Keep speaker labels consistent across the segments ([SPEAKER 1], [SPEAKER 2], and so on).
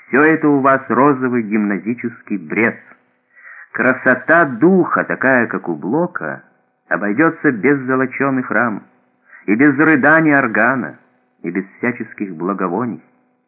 [SPEAKER 1] Все это у вас розовый гимназический бред. Красота духа, такая, как у Блока, обойдется без золоченых рам, и без рыдания органа, и без всяческих благовоний.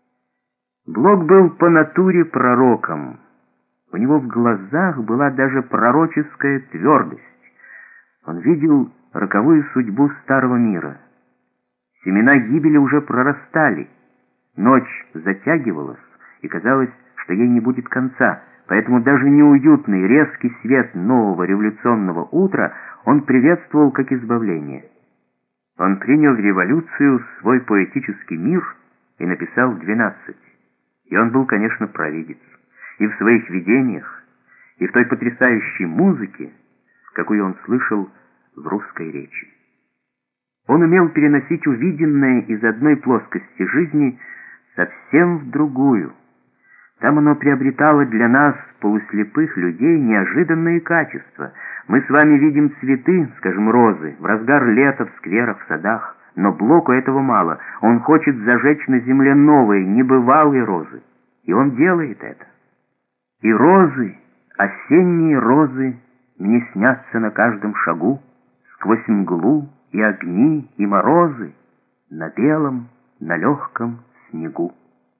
[SPEAKER 1] Блок был по натуре пророком. У него в глазах была даже пророческая твердость. Он видел роковую судьбу старого мира. Семена гибели уже прорастали. Ночь затягивалась, и казалось, что ей не будет конца, поэтому даже неуютный резкий свет нового революционного утра он приветствовал как избавление. Он принял революцию в свой поэтический мир и написал 12. И он был, конечно, провидец. И в своих видениях, и в той потрясающей музыке, какую он слышал в русской речи. Он умел переносить увиденное из одной плоскости жизни совсем в другую. Там оно приобретало для нас, полуслепых людей, неожиданные качества. Мы с вами видим цветы, скажем, розы, в разгар лета в скверах, в садах, но Блоку этого мало. Он хочет зажечь на земле новые, небывалые розы. И он делает это. И розы, осенние розы, мне снятся на каждом шагу, сквозь мглу и огни, и морозы, на белом, на легком снегу.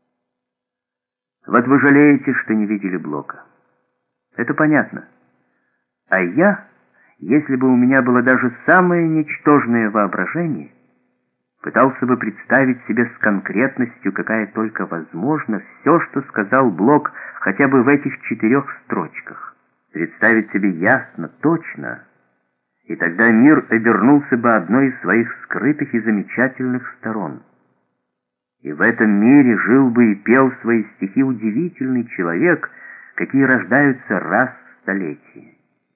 [SPEAKER 1] Вот вы жалеете, что не видели Блока. Это понятно. А я, если бы у меня было даже самое ничтожное воображение, пытался бы представить себе с конкретностью, какая только возможна, все, что сказал Блок хотя бы в этих 4 строчках. Представить себе ясно, точно, и тогда мир обернулся бы одной из своих скрытых и замечательных сторон. И в этом мире жил бы и пел свои стихи удивительный человек, какие рождаются раз в столетие.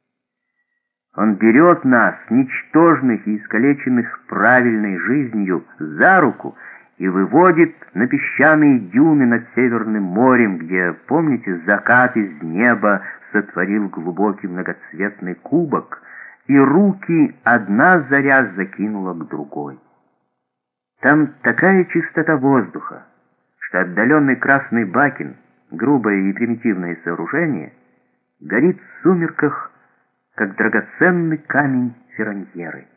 [SPEAKER 1] Он берет нас, ничтожных и искалеченных правильной жизнью, за руку и выводит на песчаные дюны над Северным морем, где, помните, закат из неба сотворил глубокий многоцветный кубок, и руки одна заря закинула к другой. Там такая чистота воздуха, что отдаленный красный Бакин, грубое и примитивное сооружение, горит в сумерках, как драгоценный камень Ферраньеры.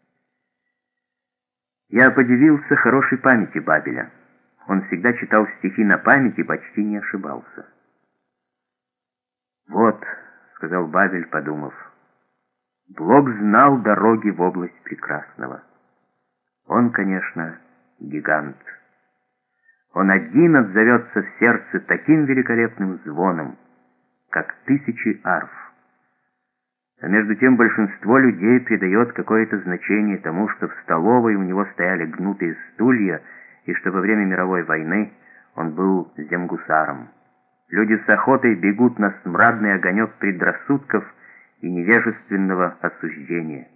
[SPEAKER 1] Я подивился хорошей памяти Бабеля. Он всегда читал стихи на память и почти не ошибался. «Вот», — сказал Бабель, подумав, — «Блок знал дороги в область прекрасного. Он, конечно, гигант. Он один отзовется в сердце таким великолепным звоном, как 1000 арф. А между тем большинство людей придает какое-то значение тому, что в столовой у него стояли гнутые стулья, и что во время мировой войны он был земгусаром. Люди с охотой бегут на смрадный огонек предрассудков и невежественного осуждения.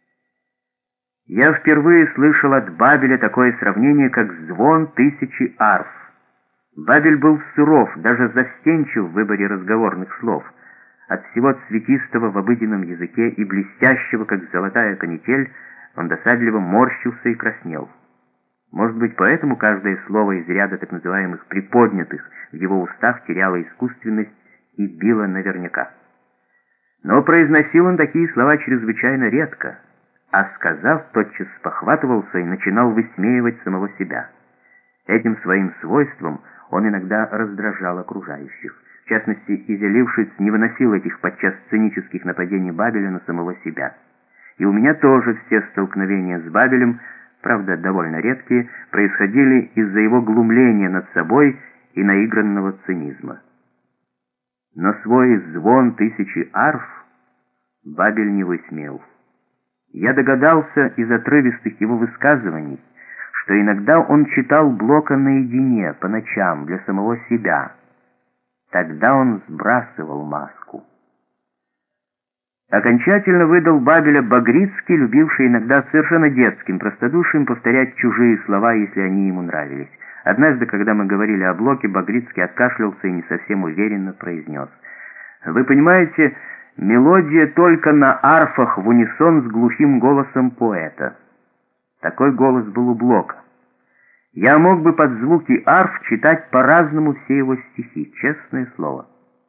[SPEAKER 1] Я впервые слышал от Бабеля такое сравнение, как звон 1000 арф. Бабель был суров, даже застенчив в выборе разговорных слов. От всего цветистого в обыденном языке и блестящего, как золотая канитель, он досадливо морщился и краснел. Может быть, поэтому каждое слово из ряда так называемых «приподнятых» в его устах теряло искусственность и било наверняка. Но произносил он такие слова чрезвычайно редко, а сказав, тотчас спохватывался и начинал высмеивать самого себя. Этим своим свойством он иногда раздражал окружающих. В частности, Изя-Лившиц не выносил этих подчас цинических нападений Бабеля на самого себя. И у меня тоже все столкновения с Бабелем, правда, довольно редкие, происходили из-за его глумления над собой и наигранного цинизма. Но свой звон 1000 арф Бабель не высмеял. Я догадался из отрывистых его высказываний, что иногда он читал Блока наедине, по ночам, для самого себя. Тогда он сбрасывал маску. Окончательно выдал Бабеля Багрицкий, любивший иногда совершенно детским простодушием повторять чужие слова, если они ему нравились. Однажды, когда мы говорили о Блоке, Багрицкий откашлялся и не совсем уверенно произнес: «Вы понимаете, мелодия только на арфах в унисон с глухим голосом поэта». Такой голос был у Блока. Я мог бы под звуки арф читать по-разному все его стихи, честное слово.